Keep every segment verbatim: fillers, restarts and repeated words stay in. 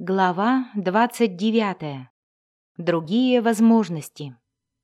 Глава двадцать девятая. Другие возможности.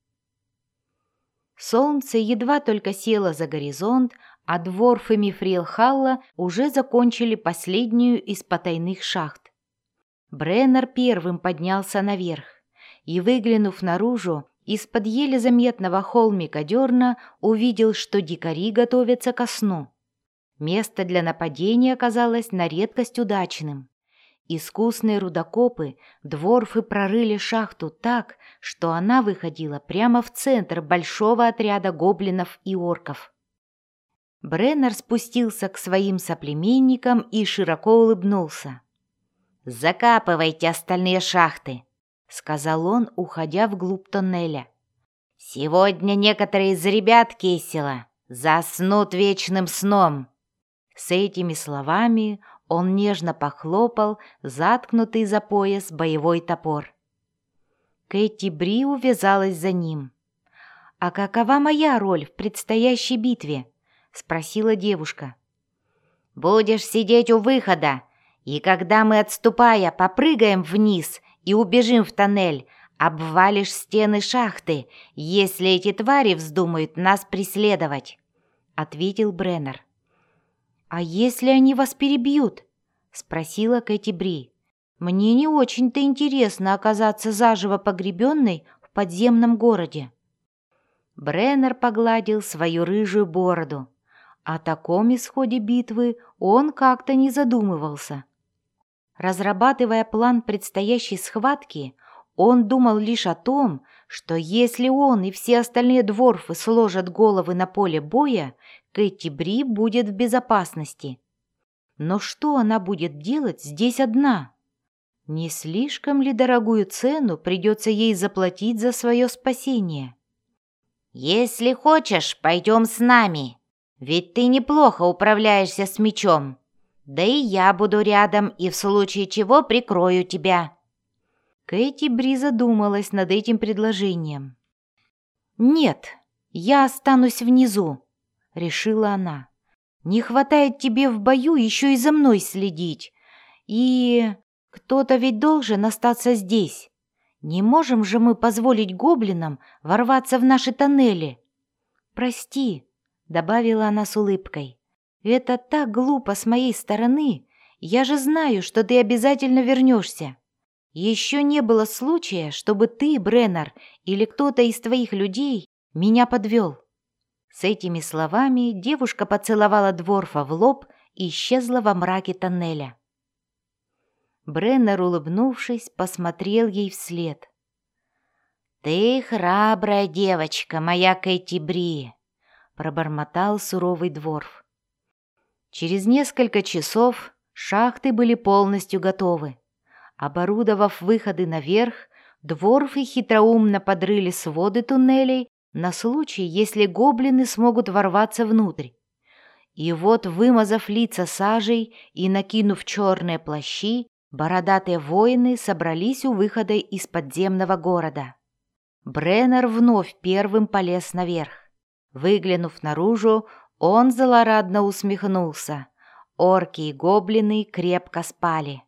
Солнце едва только село за горизонт, а Дворф и Мифрил Халла уже закончили последнюю из потайных шахт. Бреннер первым поднялся наверх и, выглянув наружу, из-под еле заметного холмика дерна увидел, что дикари готовятся ко сну. Место для нападения оказалось на редкость удачным. Искусные рудокопы Дворфы прорыли шахту так, что она выходила прямо в центр большого отряда гоблинов и орков. Бреннер спустился к своим соплеменникам и широко улыбнулся. «Закапывайте остальные шахты», — сказал он, уходя вглубь тоннеля. «Сегодня некоторые из ребят Кесела заснут вечным сном». С этими словами он нежно похлопал заткнутый за пояс боевой топор. Кэти Бри увязалась за ним. «А какова моя роль в предстоящей битве?» — спросила девушка. «Будешь сидеть у выхода, и когда мы, отступая, попрыгаем вниз и убежим в тоннель, обвалишь стены шахты, если эти твари вздумают нас преследовать», — ответил Бреннер. «А если они вас перебьют?» — спросила Кэти Бри. «Мне не очень-то интересно оказаться заживо погребенной в подземном городе». Бреннер погладил свою рыжую бороду. О таком исходе битвы он как-то не задумывался. Разрабатывая план предстоящей схватки, он думал лишь о том, что если он и все остальные дворфы сложат головы на поле боя, Кэти Бри будет в безопасности. Но что она будет делать здесь одна? Не слишком ли дорогую цену придется ей заплатить за свое спасение? «Если хочешь, пойдем с нами, ведь ты неплохо управляешься с мечом. Да и я буду рядом и в случае чего прикрою тебя». Кэти Бри задумалась над этим предложением. «Нет, я останусь внизу», — решила она. «Не хватает тебе в бою еще и за мной следить. И кто-то ведь должен остаться здесь. Не можем же мы позволить гоблинам ворваться в наши тоннели». «Прости», — добавила она с улыбкой. «Это так глупо с моей стороны. Я же знаю, что ты обязательно вернешься. Еще не было случая, чтобы ты, Бреннер, или кто-то из твоих людей меня подвел». С этими словами девушка поцеловала Дворфа в лоб и исчезла во мраке тоннеля. Бреннер, улыбнувшись, посмотрел ей вслед. «Ты храбрая девочка, моя Кэти Бри», — пробормотал суровый Дворф. Через несколько часов шахты были полностью готовы. Оборудовав выходы наверх, дворфы хитроумно подрыли своды туннелей на случай, если гоблины смогут ворваться внутрь. И вот, вымазав лица сажей и накинув черные плащи, бородатые воины собрались у выхода из подземного города. Бреннер вновь первым полез наверх. Выглянув наружу, он злорадно усмехнулся. Орки и гоблины крепко спали.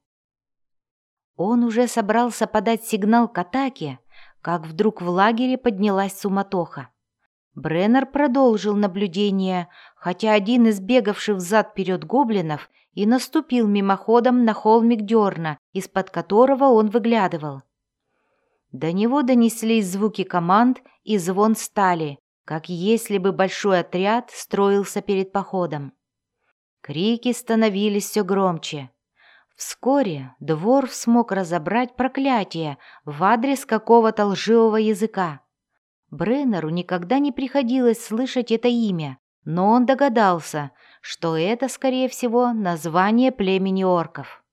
Он уже собрался подать сигнал к атаке, как вдруг в лагере поднялась суматоха. Бреннер продолжил наблюдение, хотя один из бегавших взад-вперед гоблинов и наступил мимоходом на холмик дерна, из-под которого он выглядывал. До него донеслись звуки команд и звон стали, как если бы большой отряд строился перед походом. Крики становились все громче. Вскоре Дворф смог разобрать проклятие в адрес какого-то лживого языка. Бреннеру никогда не приходилось слышать это имя, но он догадался, что это, скорее всего, название племени орков.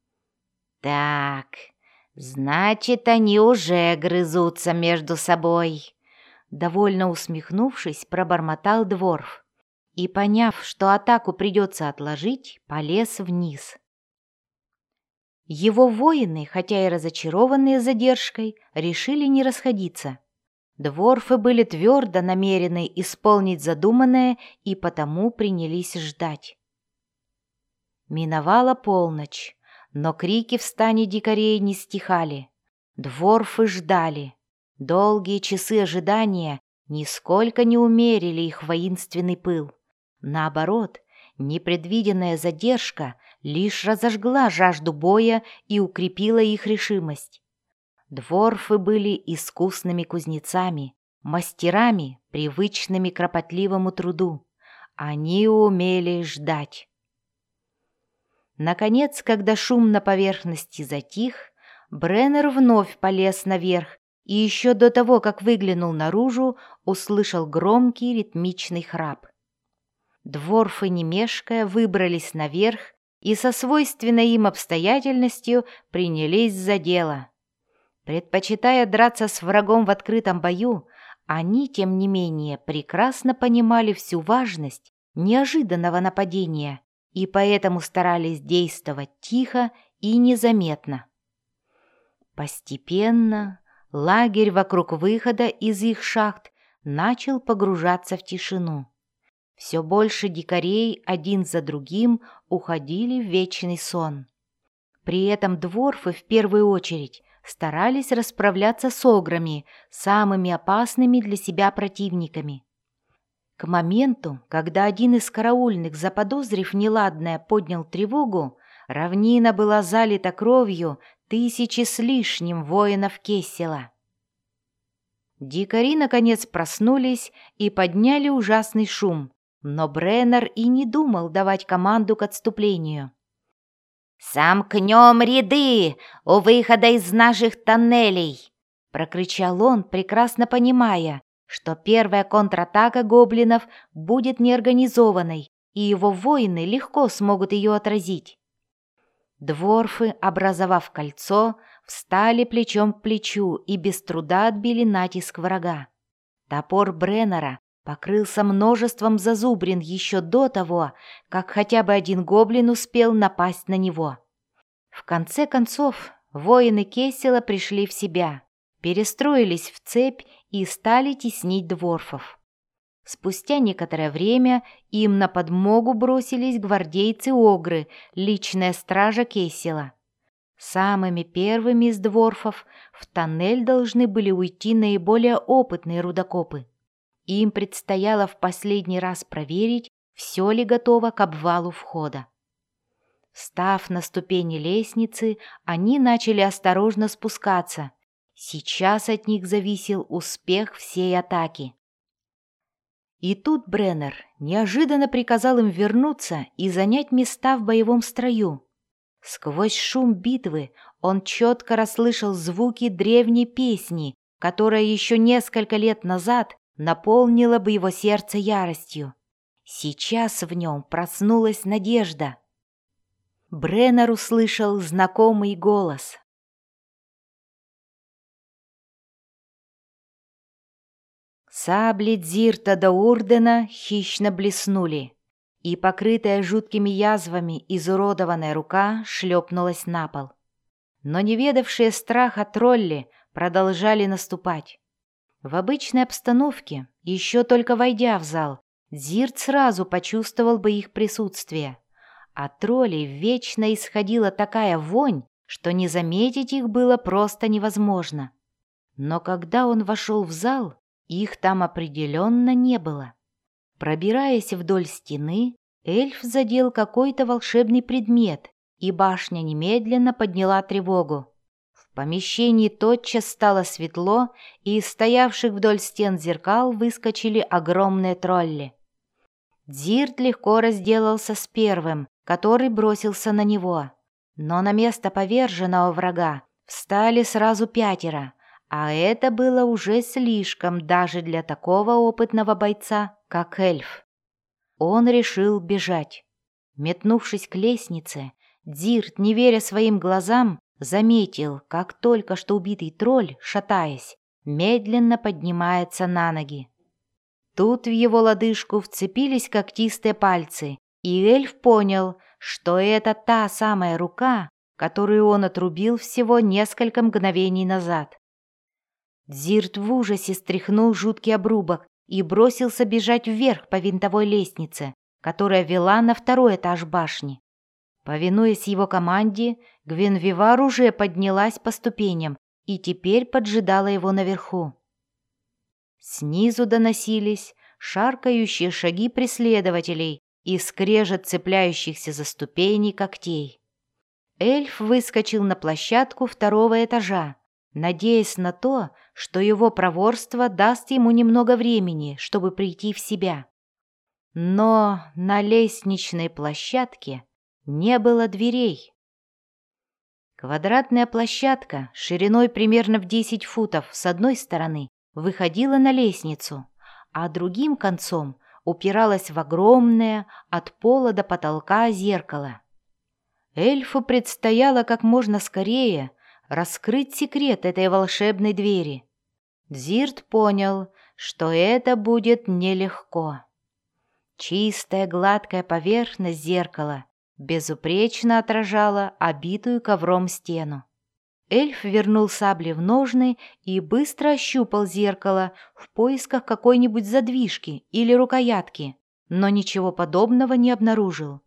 «Так, значит, они уже грызутся между собой», — довольно усмехнувшись, пробормотал Дворф и, поняв, что атаку придется отложить, полез вниз. Его воины, хотя и разочарованные задержкой, решили не расходиться. Дворфы были твердо намерены исполнить задуманное и потому принялись ждать. Миновала полночь. но крики в стане дикарей не стихали. Дворфы ждали. Долгие часы ожидания нисколько не умерили их воинственный пыл. Наоборот, непредвиденная задержка лишь разожгла жажду боя и укрепила их решимость. Дворфы были искусными кузнецами, мастерами, привычными к кропотливому труду. Они умели ждать. Наконец, когда шум на поверхности затих, Бреннер вновь полез наверх и еще до того, как выглянул наружу, услышал громкий ритмичный храп. Дворфы, не мешкая, выбрались наверх и со свойственной им обстоятельностью принялись за дело. Предпочитая драться с врагом в открытом бою, они, тем не менее, прекрасно понимали всю важность неожиданного нападения и поэтому старались действовать тихо и незаметно. Постепенно лагерь вокруг выхода из их шахт начал погружаться в тишину. Все больше дикарей один за другим уходили в вечный сон. При этом дворфы в первую очередь старались расправляться с ограми, самыми опасными для себя противниками. К моменту, когда один из караульных, заподозрив неладное, поднял тревогу, равнина была залита кровью тысячи с лишним воинов Кессела. Дикари, наконец, проснулись и подняли ужасный шум, но Бреннер и не думал давать команду к отступлению. «Сомкнем ряды у выхода из наших тоннелей!» — прокричал он, прекрасно понимая, что первая контратака гоблинов будет неорганизованной, и его воины легко смогут ее отразить. Дворфы, образовав кольцо, встали плечом к плечу и без труда отбили натиск врага. Топор Бреннера покрылся множеством зазубрин еще до того, как хотя бы один гоблин успел напасть на него. В конце концов, воины Кессела пришли в себя, перестроились в цепь и стали теснить дворфов. Спустя некоторое время им на подмогу бросились гвардейцы-огры, личная стража Кессела. Самыми первыми из дворфов в тоннель должны были уйти наиболее опытные рудокопы. Им предстояло в последний раз проверить, все ли готово к обвалу входа. Встав на ступени лестницы, они начали осторожно спускаться. Сейчас от них зависел успех всей атаки. И тут Бреннер неожиданно приказал им вернуться и занять места в боевом строю. Сквозь шум битвы он четко расслышал звуки древней песни, которая еще несколько лет назад наполнила бы его сердце яростью. Сейчас в нем проснулась надежда. Бреннер услышал знакомый голос. Сабли Дзирта да Урдена хищно блеснули, и покрытая жуткими язвами изуродованная рука шлепнулась на пол. Но не ведавшие страха тролли продолжали наступать. В обычной обстановке, еще только войдя в зал, Дзирт сразу почувствовал бы их присутствие. От троллей вечно исходила такая вонь, что не заметить их было просто невозможно. Но когда он вошел в зал, их там определенно не было. Пробираясь вдоль стены, эльф задел какой-то волшебный предмет, и башня немедленно подняла тревогу. В помещении тотчас стало светло, и из стоявших вдоль стен зеркал выскочили огромные тролли. Дзирт легко разделался с первым, который бросился на него. Но на место поверженного врага встали сразу пятеро, а это было уже слишком даже для такого опытного бойца, как эльф. Он решил бежать. Метнувшись к лестнице, Дзирт, не веря своим глазам, заметил, как только что убитый тролль, шатаясь, медленно поднимается на ноги. Тут в его лодыжку вцепились когтистые пальцы, и эльф понял, что это та самая рука, которую он отрубил всего несколько мгновений назад. Дзирт в ужасе стряхнул жуткий обрубок и бросился бежать вверх по винтовой лестнице, которая вела на второй этаж башни. Повинуясь его команде, Гвенвивар уже поднялась по ступеням и теперь поджидала его наверху. Снизу доносились шаркающие шаги преследователей и скрежет цепляющихся за ступени когтей. Эльф выскочил на площадку второго этажа, надеясь на то, что его проворство даст ему немного времени, чтобы прийти в себя. Но на лестничной площадке не было дверей. Квадратная площадка шириной примерно в десять футов с одной стороны выходила на лестницу, а другим концом упиралась в огромное от пола до потолка зеркало. Эльфу предстояло как можно скорее раскрыть секрет этой волшебной двери. Дзирт понял, что это будет нелегко. Чистая гладкая поверхность зеркала безупречно отражала обитую ковром стену. Эльф вернул сабли в ножны и быстро ощупал зеркало в поисках какой-нибудь задвижки или рукоятки, но ничего подобного не обнаружил.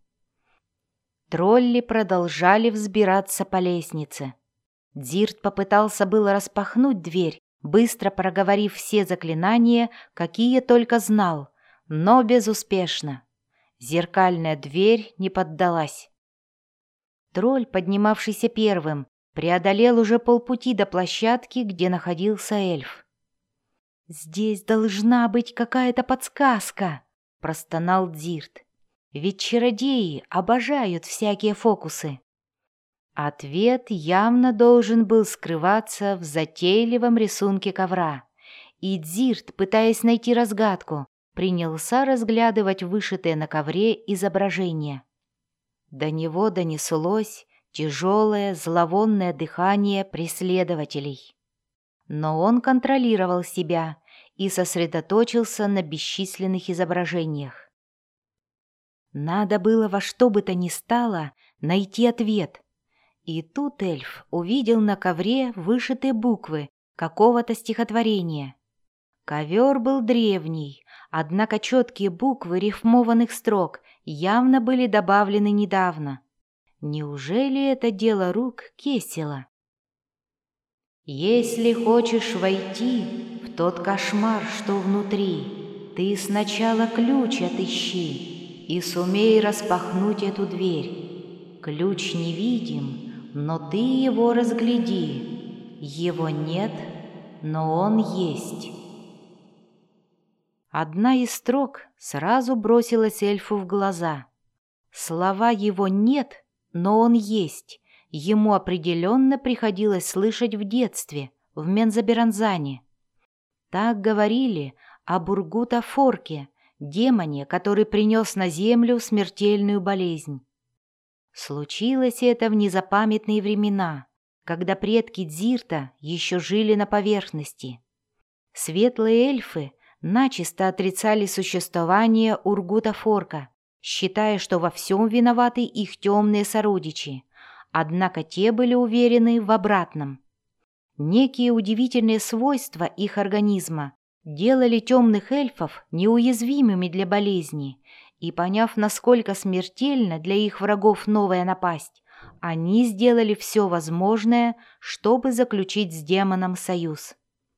Тролли продолжали взбираться по лестнице. Дзирт попытался было распахнуть дверь, быстро проговорив все заклинания, какие только знал, но безуспешно. Зеркальная дверь не поддалась. Тролль, поднимавшийся первым, преодолел уже полпути до площадки, где находился эльф. «Здесь должна быть какая-то подсказка», — простонал Дзирт. «Ведь чародеи обожают всякие фокусы». Ответ явно должен был скрываться в затейливом рисунке ковра, и Дзирт, пытаясь найти разгадку, принялся разглядывать вышитые на ковре изображения. До него донеслось тяжелое зловонное дыхание преследователей. Но он контролировал себя и сосредоточился на бесчисленных изображениях. Надо было во что бы то ни стало найти ответ. И тут эльф увидел на ковре вышитые буквы какого-то стихотворения. Ковер был древний, однако четкие буквы рифмованных строк явно были добавлены недавно. Неужели это дело рук Кесела? «Если хочешь войти в тот кошмар, что внутри, ты сначала ключ отыщи и сумей распахнуть эту дверь. Ключ невидим, но ты его разгляди. Его нет, но он есть». Одна из строк сразу бросилась эльфу в глаза. Слова «его нет, но он есть» ему определенно приходилось слышать в детстве, в Мензаберанзане. Так говорили о Бургута-Форке, демоне, который принес на землю смертельную болезнь. Случилось это в незапамятные времена, когда предки Дзирта еще жили на поверхности. Светлые эльфы начисто отрицали существование Ургута-Форка, считая, что во всем виноваты их темные сородичи, однако те были уверены в обратном. Некие удивительные свойства их организма делали темных эльфов неуязвимыми для болезни, и, поняв, насколько смертельна для их врагов новая напасть, они сделали все возможное, чтобы заключить с демоном союз.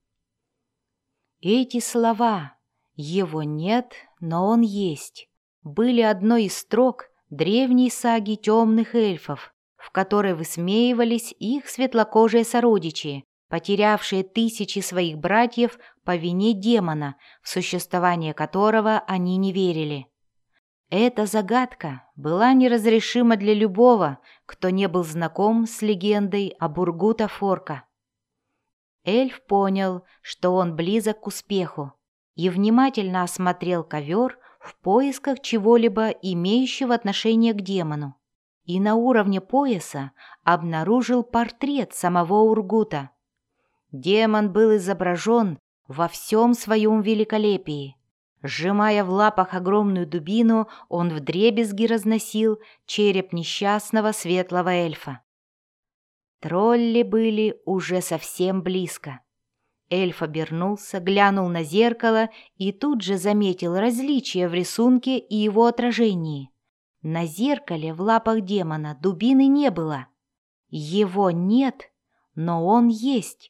Эти слова «его нет, но он есть» были одной из строк древней саги темных эльфов, в которой высмеивались их светлокожие сородичи, потерявшие тысячи своих братьев по вине демона, в существование которого они не верили. Эта загадка была неразрешима для любого, кто не был знаком с легендой о Бургута-Форка. Эльф понял, что он близок к успеху, и внимательно осмотрел ковер в поисках чего-либо имеющего отношение к демону, и на уровне пояса обнаружил портрет самого Ургута. Демон был изображен во всем своем великолепии. Сжимая в лапах огромную дубину, он вдребезги разносил череп несчастного светлого эльфа. Тролли были уже совсем близко. Эльф обернулся, глянул на зеркало и тут же заметил различия в рисунке и его отражении. На зеркале в лапах демона дубины не было. Его нет, но он есть.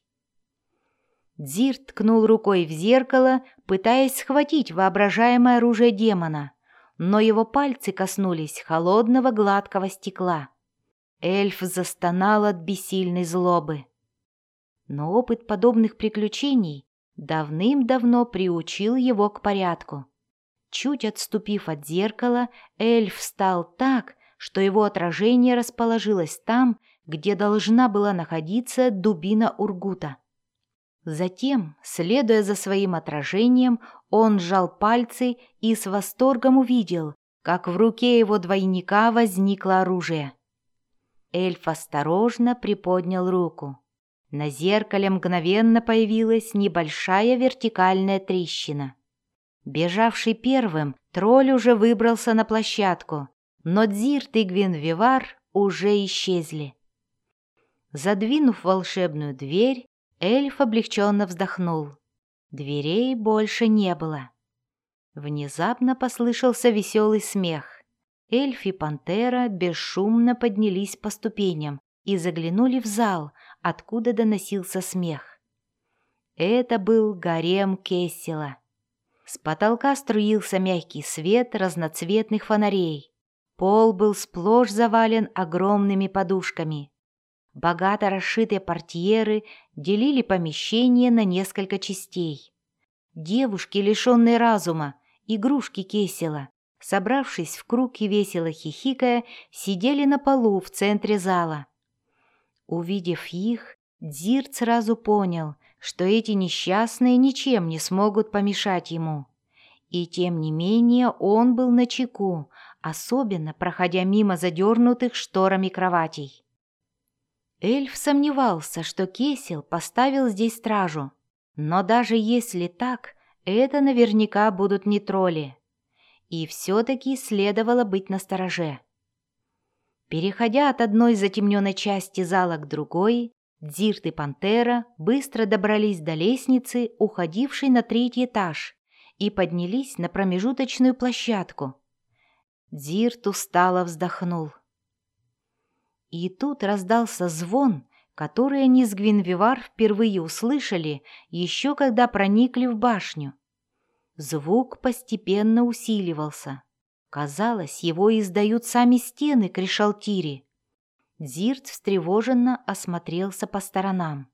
Дзирт ткнул рукой в зеркало, пытаясь схватить воображаемое оружие демона, но его пальцы коснулись холодного гладкого стекла. Эльф застонал от бессильной злобы. Но опыт подобных приключений давным-давно приучил его к порядку. Чуть отступив от зеркала, эльф встал так, что его отражение расположилось там, где должна была находиться дубина Ургута. Затем, следуя за своим отражением, он сжал пальцы и с восторгом увидел, как в руке его двойника возникло оружие. Эльф осторожно приподнял руку. На зеркале мгновенно появилась небольшая вертикальная трещина. Бежавший первым, тролль уже выбрался на площадку, но Дзирт и Гвинвивар уже исчезли. Задвинув волшебную дверь, эльф облегченно вздохнул. Дверей больше не было. Внезапно послышался веселый смех. Эльф и пантера бесшумно поднялись по ступеням и заглянули в зал, откуда доносился смех. Это был гарем Кессела. С потолка струился мягкий свет разноцветных фонарей. Пол был сплошь завален огромными подушками. Богато расшитые портьеры делили помещение на несколько частей. Девушки, лишенные разума, игрушки Кессела, собравшись в круг и весело хихикая, сидели на полу в центре зала. Увидев их, Дзирт сразу понял, что эти несчастные ничем не смогут помешать ему. И тем не менее он был начеку, особенно проходя мимо задернутых шторами кроватей. Эльф сомневался, что Кессел поставил здесь стражу, но даже если так, это наверняка будут не тролли. И все-таки следовало быть настороже. Переходя от одной затемненной части зала к другой, Дзирт и пантера быстро добрались до лестницы, уходившей на третий этаж, и поднялись на промежуточную площадку. Дзирт устало вздохнул. И тут раздался звон, который они с Гвинвивар впервые услышали, еще когда проникли в башню. Звук постепенно усиливался. Казалось, его издают сами стены Кришалтири. Дзирт встревоженно осмотрелся по сторонам.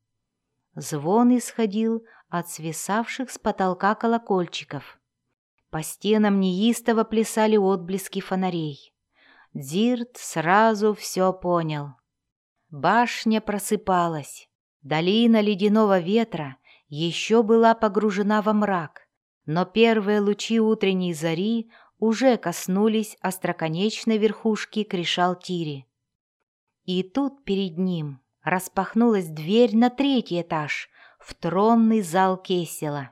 Звон исходил от свисавших с потолка колокольчиков. По стенам неистово плясали отблески фонарей. Дзирт сразу все понял. Башня просыпалась. Долина ледяного ветра еще была погружена во мрак, но первые лучи утренней зари уже коснулись остроконечной верхушки Кришалтири. И тут перед ним распахнулась дверь на третий этаж, в тронный зал Кессела.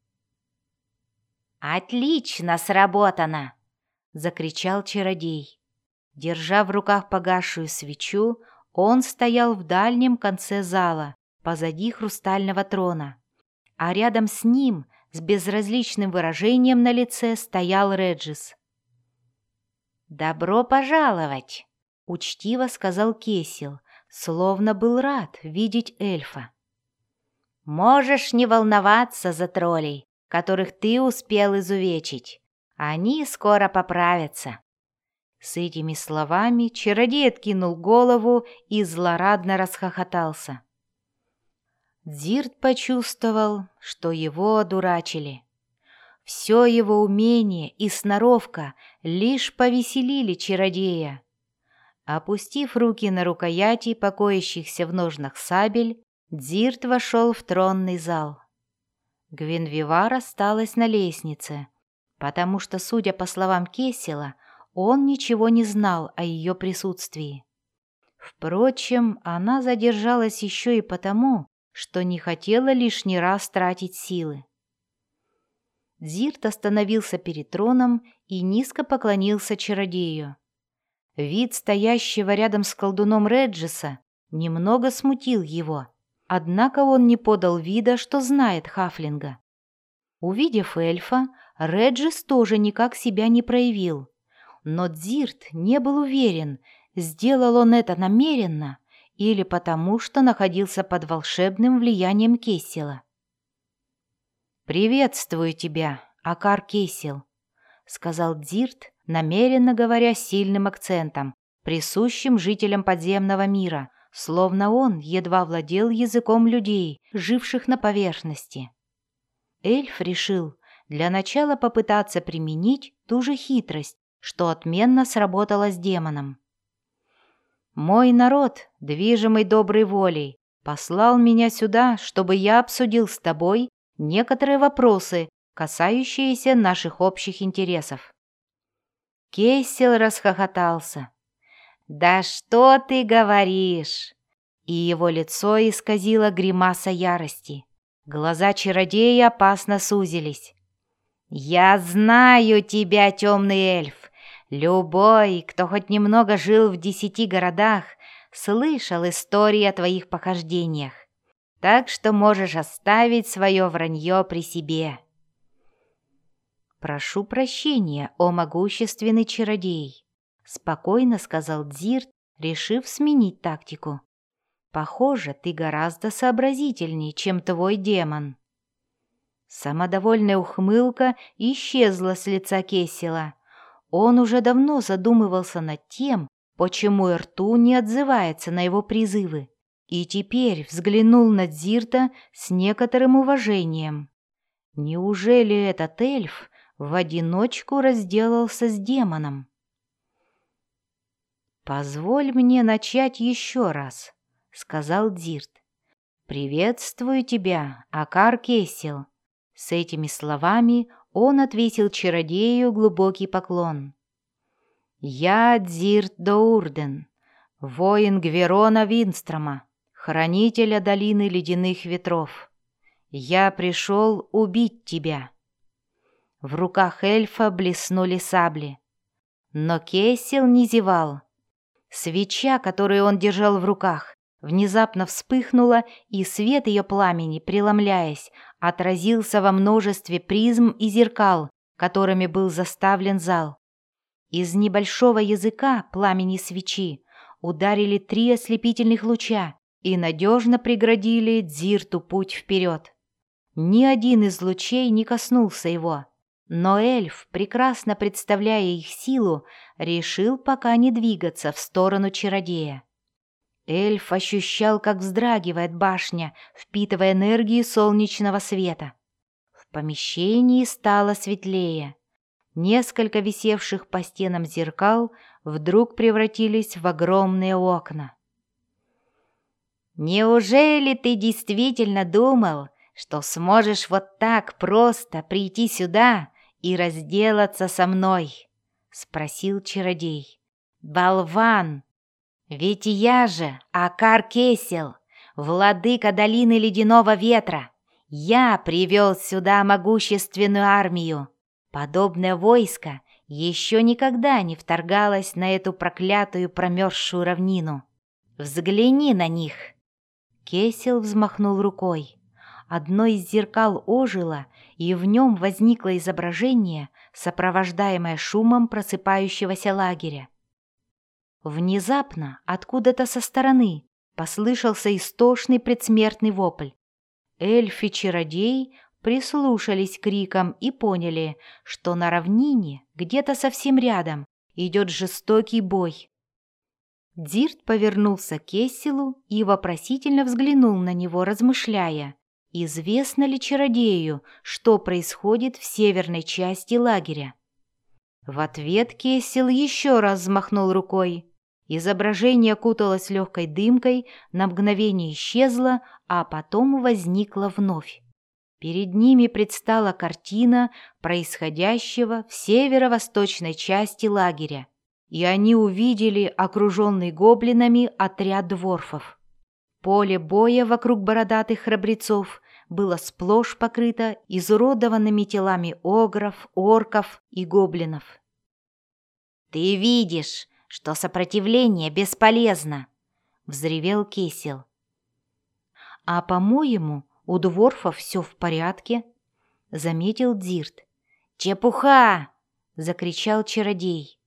«Отлично сработано!» — закричал чародей. Держа в руках погасшую свечу, он стоял в дальнем конце зала, позади хрустального трона, а рядом с ним, с безразличным выражением на лице, стоял Реджис. «Добро пожаловать!» — учтиво сказал Кессел, словно был рад видеть эльфа. «Можешь не волноваться за троллей, которых ты успел изувечить. Они скоро поправятся». С этими словами чародей откинул голову и злорадно расхохотался. Дзирт почувствовал, что его одурачили. Все его умение и сноровка лишь повеселили чародея. Опустив руки на рукояти покоящихся в ножнах сабель, Дзирт вошел в тронный зал. Гвинвивар осталась на лестнице, потому что, судя по словам Кессела, он ничего не знал о ее присутствии. Впрочем, она задержалась еще и потому, что не хотела лишний раз тратить силы. Дзирт остановился перед троном и низко поклонился чародею. Вид стоящего рядом с колдуном Реджиса немного смутил его, однако он не подал вида, что знает хафлинга. Увидев эльфа, Реджис тоже никак себя не проявил. Но Дзирт не был уверен, сделал он это намеренно или потому, что находился под волшебным влиянием Кесела. «Приветствую тебя, Акар Кесел», — сказал Дзирт, намеренно говоря сильным акцентом, присущим жителям подземного мира, словно он едва владел языком людей, живших на поверхности. Эльф решил для начала попытаться применить ту же хитрость, что отменно сработала с демоном. «Мой народ, движимый доброй волей, послал меня сюда, чтобы я обсудил с тобой некоторые вопросы, касающиеся наших общих интересов». Кесел расхохотался. «Да что ты говоришь?» И его лицо исказило гримаса ярости. Глаза чародея опасно сузились. «Я знаю тебя, темный эльф. Любой, кто хоть немного жил в десяти городах, слышал истории о твоих похождениях. Так что можешь оставить свое вранье при себе». «Прошу прощения, о могущественный чародей», — спокойно сказал Дзирт, решив сменить тактику. «Похоже, ты гораздо сообразительнее, чем твой демон». Самодовольная ухмылка исчезла с лица Кесела. Он уже давно задумывался над тем, почему Эрту не отзывается на его призывы, и теперь взглянул на Дзирта с некоторым уважением. Неужели этот эльф в одиночку разделался с демоном? «Позволь мне начать еще раз», — сказал Дзирт. «Приветствую тебя, Акар Кесел». С этими словами он отвесил чародею глубокий поклон. «Я Дзирт Доурден, воин Гверона Винстрома, хранителя долины ледяных ветров. Я пришел убить тебя». В руках эльфа блеснули сабли. Но Кесел не зевал. Свеча, которую он держал в руках, внезапно вспыхнула, и свет ее пламени, преломляясь, отразился во множестве призм и зеркал, которыми был заставлен зал. Из небольшого языка пламени свечи ударили три ослепительных луча и надежно преградили Дзирту путь вперед. Ни один из лучей не коснулся его, но эльф, прекрасно представляя их силу, решил пока не двигаться в сторону чародея. Эльф ощущал, как вздрагивает башня, впитывая энергию солнечного света. В помещении стало светлее. Несколько висевших по стенам зеркал вдруг превратились в огромные окна. «Неужели ты действительно думал, что сможешь вот так просто прийти сюда и разделаться со мной?» — спросил чародей. «Болван! Ведь я же Акар Кесел, владыка долины ледяного ветра. Я привел сюда могущественную армию. Подобное войско еще никогда не вторгалось на эту проклятую промерзшую равнину. Взгляни на них!» Кесел взмахнул рукой. Одно из зеркал ожило, и в нем возникло изображение, сопровождаемое шумом просыпающегося лагеря. Внезапно, откуда-то со стороны, послышался истошный предсмертный вопль. Эльф и чародей прислушались к крикам и поняли, что на равнине, где-то совсем рядом, идет жестокий бой. Дзирт повернулся к Кесселу и вопросительно взглянул на него, размышляя, известно ли чародею, что происходит в северной части лагеря. В ответ Кесел еще раз взмахнул рукой. Изображение окуталось легкой дымкой, на мгновение исчезло, а потом возникло вновь. Перед ними предстала картина происходящего в северо-восточной части лагеря, и они увидели окруженный гоблинами отряд дворфов. Поле боя вокруг бородатых храбрецов было сплошь покрыто изуродованными телами огров, орков и гоблинов. «Ты видишь, что сопротивление бесполезно!» — взревел Кесел. «А, по-моему, у дворфов все в порядке», — заметил Дзирт. «Чепуха!» — закричал чародей.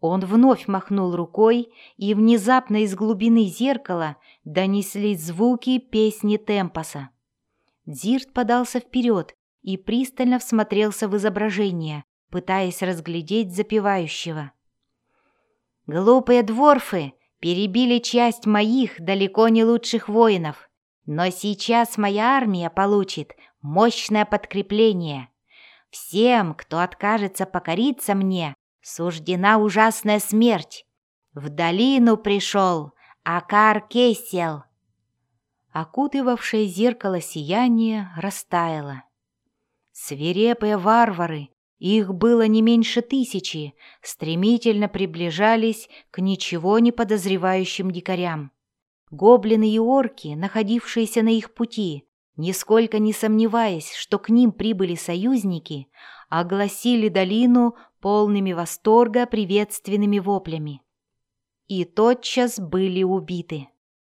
Он вновь махнул рукой, и внезапно из глубины зеркала донеслись звуки песни Темпоса. Дзирт подался вперед и пристально всмотрелся в изображение, пытаясь разглядеть запевающего. «Глупые дворфы перебили часть моих далеко не лучших воинов, но сейчас моя армия получит мощное подкрепление. Всем, кто откажется покориться мне, суждена ужасная смерть. В долину пришел Акар-Кесел». Окутывавшее зеркало сияние растаяло. Свирепые варвары, их было не меньше тысячи, стремительно приближались к ничего не подозревающим дикарям. Гоблины и орки, находившиеся на их пути, нисколько не сомневаясь, что к ним прибыли союзники, огласили долину полными восторга приветственными воплями. И тотчас были убиты.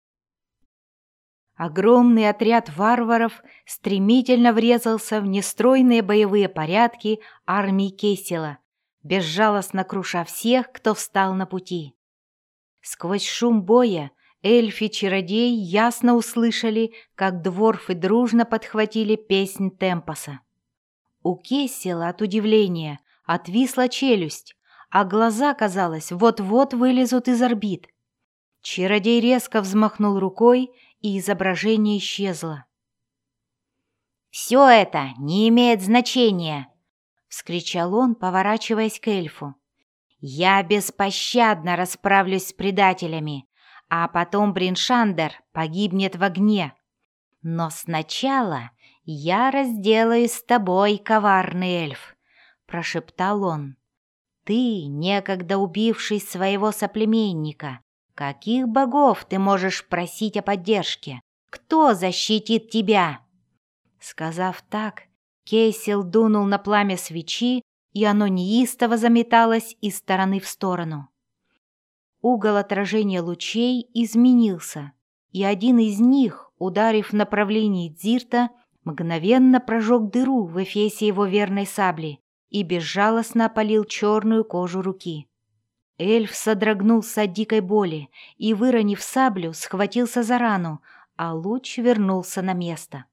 Огромный отряд варваров стремительно врезался в нестройные боевые порядки армии Кесела, безжалостно круша всех, кто встал на пути. Сквозь шум боя эльфи-чародеи ясно услышали, как дворфы дружно подхватили песнь Темпоса. У Кесела от удивления отвисла челюсть, а глаза, казалось, вот-вот вылезут из орбит. Чародей резко взмахнул рукой, и изображение исчезло. «Все это не имеет значения!» — вскричал он, поворачиваясь к эльфу. «Я беспощадно расправлюсь с предателями, а потом Бриншандер погибнет в огне. Но сначала я разделаюсь с тобой, коварный эльф!» — прошептал он. «Ты, некогда убивший своего соплеменника, каких богов ты можешь просить о поддержке? Кто защитит тебя?» Сказав так, Кесел дунул на пламя свечи, и оно неистово заметалось из стороны в сторону. Угол отражения лучей изменился, и один из них, ударив в направлении Дзирта, мгновенно прожег дыру в эфесе его верной сабли и безжалостно опалил черную кожу руки. Эльф содрогнулся от дикой боли и, выронив саблю, схватился за рану, а луч вернулся на место.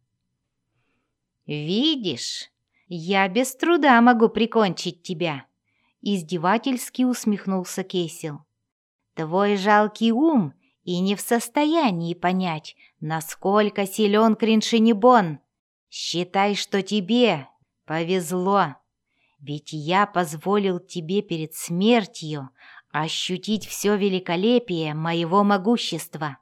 «Видишь, я без труда могу прикончить тебя», — издевательски усмехнулся Кесел. «Твой жалкий ум и не в состоянии понять, насколько силен Криншинибон. Считай, что тебе повезло, ведь я позволил тебе перед смертью ощутить все великолепие моего могущества».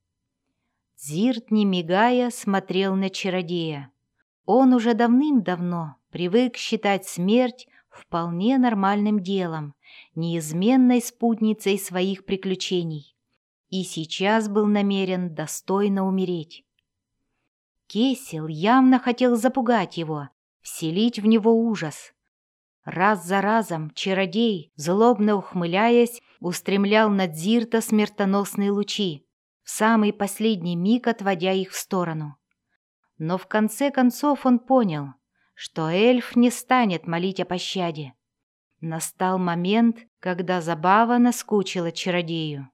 Дзирт, не мигая, смотрел на чародея. Он уже давным-давно привык считать смерть вполне нормальным делом, неизменной спутницей своих приключений, и сейчас был намерен достойно умереть. Кесел явно хотел запугать его, вселить в него ужас. Раз за разом чародей, злобно ухмыляясь, устремлял на Дзирта смертоносные лучи, в самый последний миг отводя их в сторону. Но в конце концов он понял, что эльф не станет молить о пощаде. Настал момент, когда забава наскучила чародею.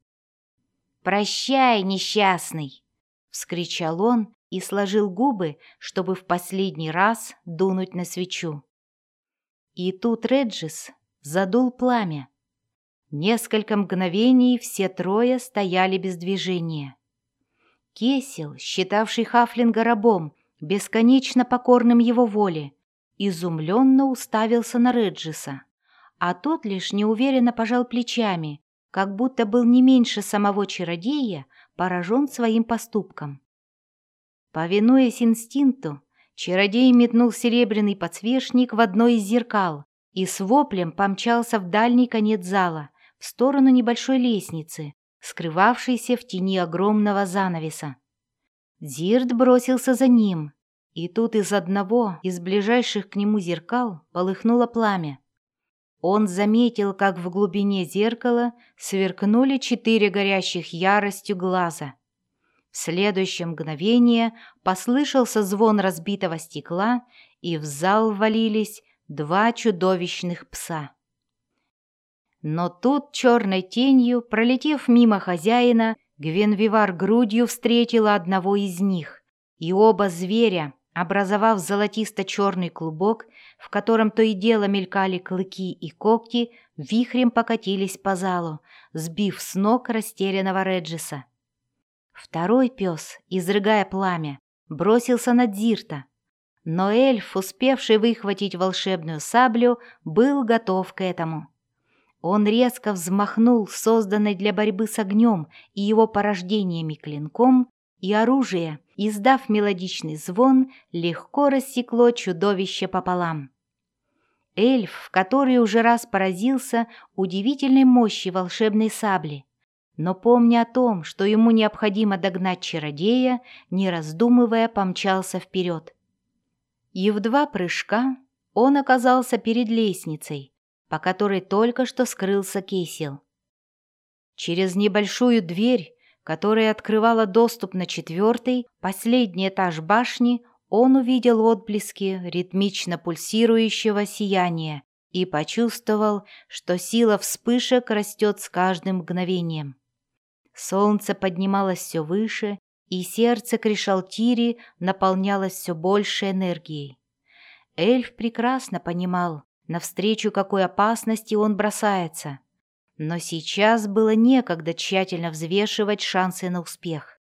«Прощай, несчастный!» — вскричал он и сложил губы, чтобы в последний раз дунуть на свечу. И тут Реджис задул пламя. Несколько мгновений все трое стояли без движения. Кесел, считавший Хафлинга рабом, бесконечно покорным его воле, изумленно уставился на Реджиса, а тот лишь неуверенно пожал плечами, как будто был не меньше самого чародея поражен своим поступком. Повинуясь инстинкту, чародей метнул серебряный подсвечник в одно из зеркал и с воплем помчался в дальний конец зала, в сторону небольшой лестницы, скрывавшейся в тени огромного занавеса. Дзирт бросился за ним, и тут из одного из ближайших к нему зеркал полыхнуло пламя. Он заметил, как в глубине зеркала сверкнули четыре горящих яростью глаза. В следующее мгновение послышался звон разбитого стекла, и в зал ввалились два чудовищных пса. Но тут черной тенью, пролетев мимо хозяина, Гвенвивар грудью встретила одного из них, и оба зверя, образовав золотисто-черный клубок, в котором то и дело мелькали клыки и когти, вихрем покатились по залу, сбив с ног растерянного Реджиса. Второй пес, изрыгая пламя, бросился на Дзирта, но эльф, успевший выхватить волшебную саблю, был готов к этому. Он резко взмахнул созданной для борьбы с огнем и его порождениями клинком, и оружие, издав мелодичный звон, легко рассекло чудовище пополам. Эльф, который уже раз поразился удивительной мощи волшебной сабли, но, помня о том, что ему необходимо догнать чародея, не раздумывая, помчался вперед. И в два прыжка он оказался перед лестницей, по которой только что скрылся Кесил. Через небольшую дверь, которая открывала доступ на четвертый, последний этаж башни, он увидел отблески ритмично пульсирующего сияния и почувствовал, что сила вспышек растет с каждым мгновением. Солнце поднималось все выше, и сердце Кришалтири наполнялось все больше энергией. Эльф прекрасно понимал, навстречу какой опасности он бросается, но сейчас было некогда тщательно взвешивать шансы на успех.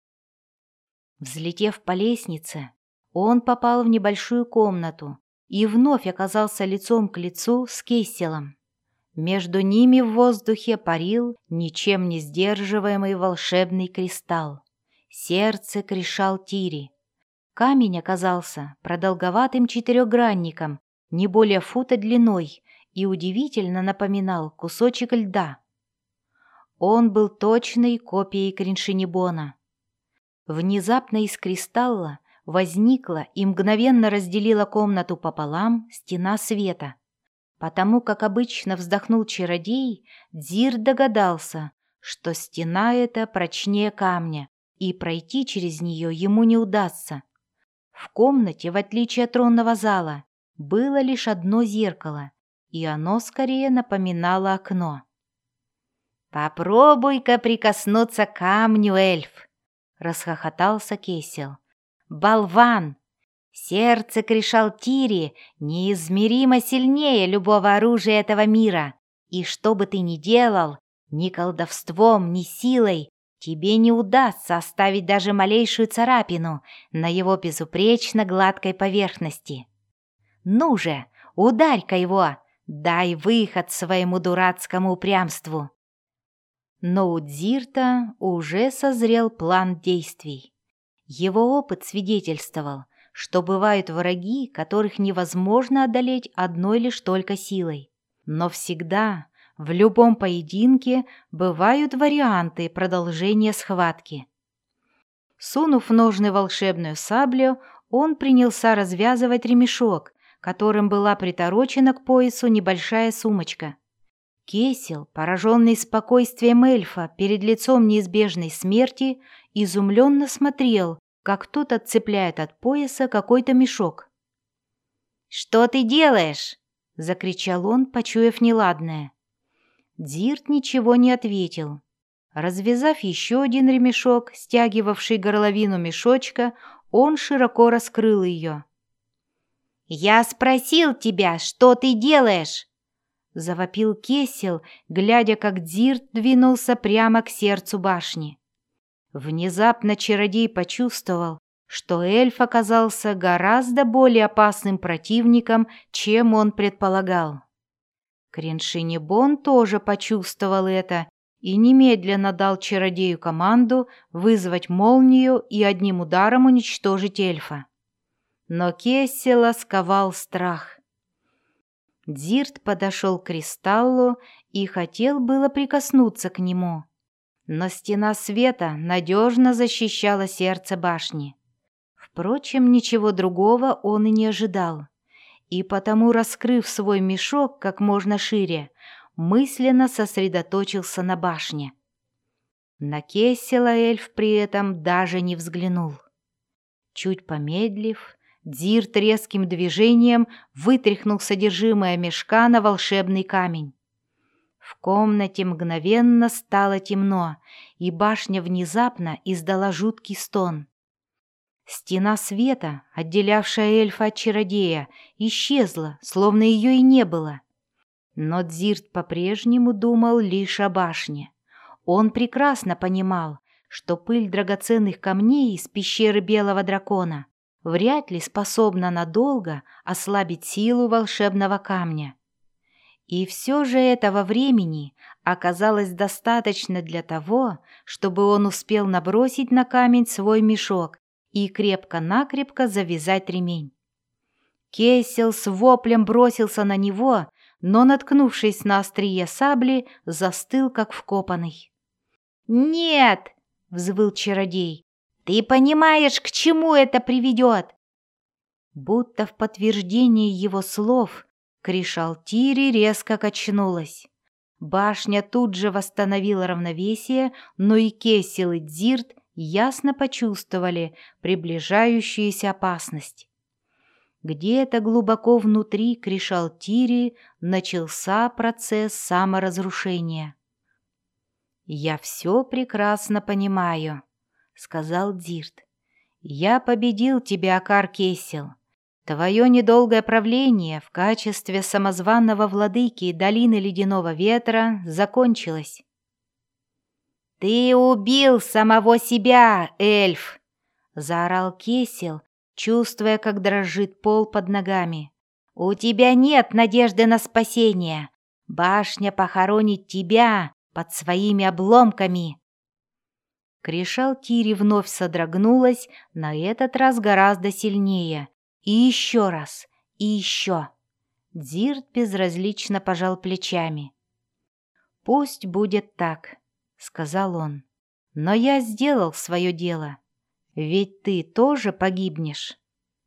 Взлетев по лестнице, он попал в небольшую комнату и вновь оказался лицом к лицу с Кесселом. Между ними в воздухе парил ничем не сдерживаемый волшебный кристалл — сердце Кришалтири. Камень оказался продолговатым четырехгранником, не более фута длиной, и удивительно напоминал кусочек льда. Он был точной копией Криншинибона. Внезапно из кристалла возникла и мгновенно разделила комнату пополам стена света. Потому как обычно вздохнул чародей, Дзирт догадался, что стена эта прочнее камня, и пройти через нее ему не удастся. В комнате, в отличие от тронного зала, было лишь одно зеркало, и оно скорее напоминало окно. «Попробуй-ка прикоснуться к камню, эльф!» — расхохотался Кесел. «Болван! Сердце Кришалтири неизмеримо сильнее любого оружия этого мира, и что бы ты ни делал, ни колдовством, ни силой, тебе не удастся оставить даже малейшую царапину на его безупречно гладкой поверхности. Ну же, ударь-ка его, дай выход своему дурацкому упрямству!» Но у Дзирта уже созрел план действий. Его опыт свидетельствовал, что бывают враги, которых невозможно одолеть одной лишь только силой. Но всегда, в любом поединке, бывают варианты продолжения схватки. Сунув в ножны волшебную саблю, он принялся развязывать ремешок, которым была приторочена к поясу небольшая сумочка. Кесел, пораженный спокойствием эльфа перед лицом неизбежной смерти, изумленно смотрел, как тот отцепляет от пояса какой-то мешок. «Что ты делаешь?» — закричал он, почуяв неладное. Дзирт ничего не ответил. Развязав еще один ремешок, стягивавший горловину мешочка, он широко раскрыл ее. «Я спросил тебя, что ты делаешь?» — завопил Кесел, глядя, как Дзирт двинулся прямо к сердцу башни. Внезапно чародей почувствовал, что эльф оказался гораздо более опасным противником, чем он предполагал. Криншинибон тоже почувствовал это и немедленно дал чародею команду вызвать молнию и одним ударом уничтожить эльфа. Но Кессела сковал страх. Дзирт подошел к кристаллу и хотел было прикоснуться к нему, но стена света надежно защищала сердце башни. Впрочем, ничего другого он и не ожидал, и потому, раскрыв свой мешок как можно шире, мысленно сосредоточился на башне. На Кессела эльф при этом даже не взглянул. Чуть помедлив, Дзирт резким движением вытряхнул содержимое мешка на волшебный камень. В комнате мгновенно стало темно, и башня внезапно издала жуткий стон. Стена света, отделявшая эльфа от чародея, исчезла, словно ее и не было. Но Дзирт по-прежнему думал лишь о башне. Он прекрасно понимал, что пыль драгоценных камней из пещеры Белого дракона вряд ли способна надолго ослабить силу волшебного камня. И все же этого времени оказалось достаточно для того, чтобы он успел набросить на камень свой мешок и крепко-накрепко завязать ремень. Кесел с воплем бросился на него, но, наткнувшись на острие сабли, застыл, как вкопанный. «Нет!» — взвыл чародей. «Ты понимаешь, к чему это приведет?» Будто в подтверждение его слов Кришалтири резко качнулась. Башня тут же восстановила равновесие, но и Кесел, и Дзирт ясно почувствовали приближающуюся опасность. Где-то глубоко внутри Кришалтири начался процесс саморазрушения. «Я все прекрасно понимаю», — сказал Дзирт. «Я победил тебя, Акар Кесел. Твое недолгое правление в качестве самозванного владыки долины Ледяного Ветра закончилось». «Ты убил самого себя, эльф!» — заорал Кесел, чувствуя, как дрожит пол под ногами. «У тебя нет надежды на спасение. Башня похоронит тебя под своими обломками». Кришалтири вновь содрогнулась, на этот раз гораздо сильнее. И еще раз, и еще. Дзирт безразлично пожал плечами. «Пусть будет так», — сказал он. «Но я сделал свое дело. Ведь ты тоже погибнешь».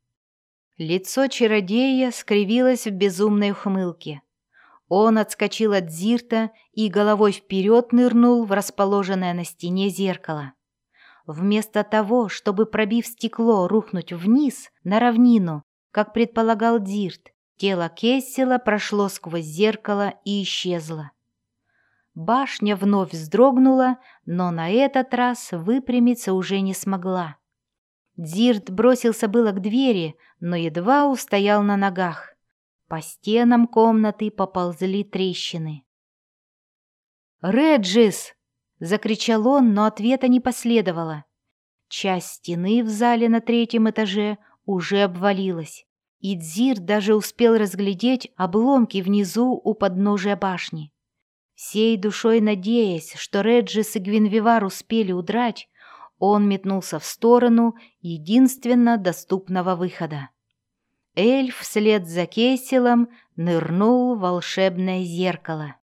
Лицо чародея скривилось в безумной ухмылке. Он отскочил от Дзирта и головой вперед нырнул в расположенное на стене зеркало. Вместо того, чтобы, пробив стекло, рухнуть вниз, на равнину, как предполагал Дзирт, тело Кессела прошло сквозь зеркало и исчезло. Башня вновь вздрогнула, но на этот раз выпрямиться уже не смогла. Дзирт бросился было к двери, но едва устоял на ногах. По стенам комнаты поползли трещины. «Реджис!» — закричал он, но ответа не последовало. Часть стены в зале на третьем этаже уже обвалилась, и Дзирт даже успел разглядеть обломки внизу у подножия башни. Всей душой надеясь, что Реджис и Гвинвивар успели удрать, он метнулся в сторону единственно доступного выхода. Эльф вслед за Кеселом нырнул в волшебное зеркало.